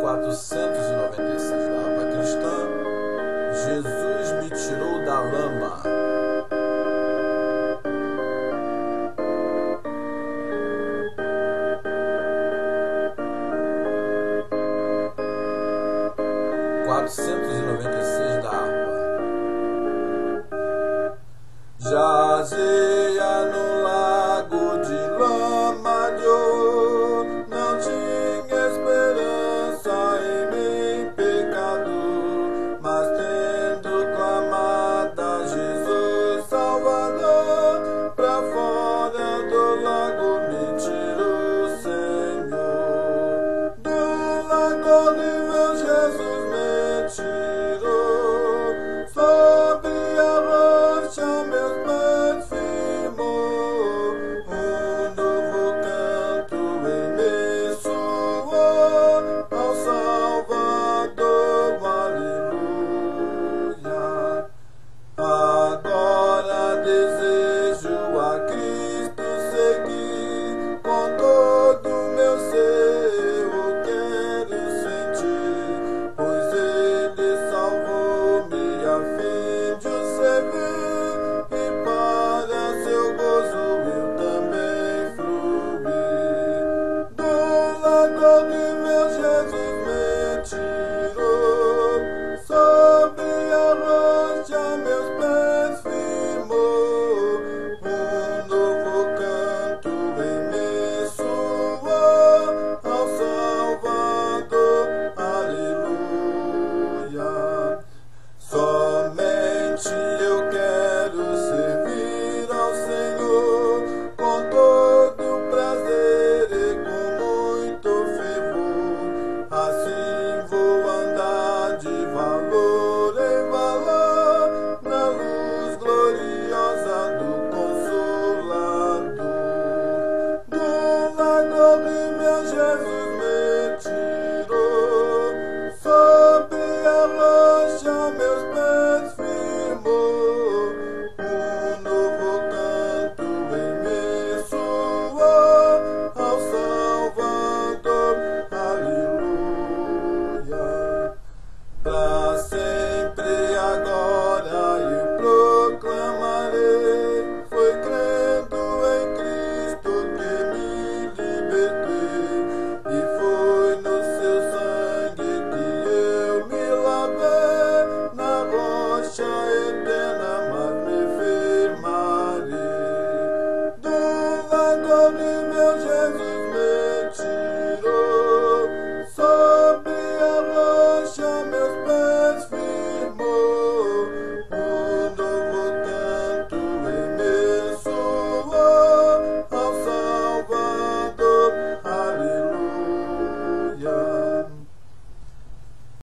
496 da harpa cristã, Jesus me tirou da lama. Da harpa. Jazia no lago de lama de ouro, não tinha esperança em nem pecado, mas tendo clamado a Jesus Salvador, pra fora do lago me tirou o Senhor. Do lago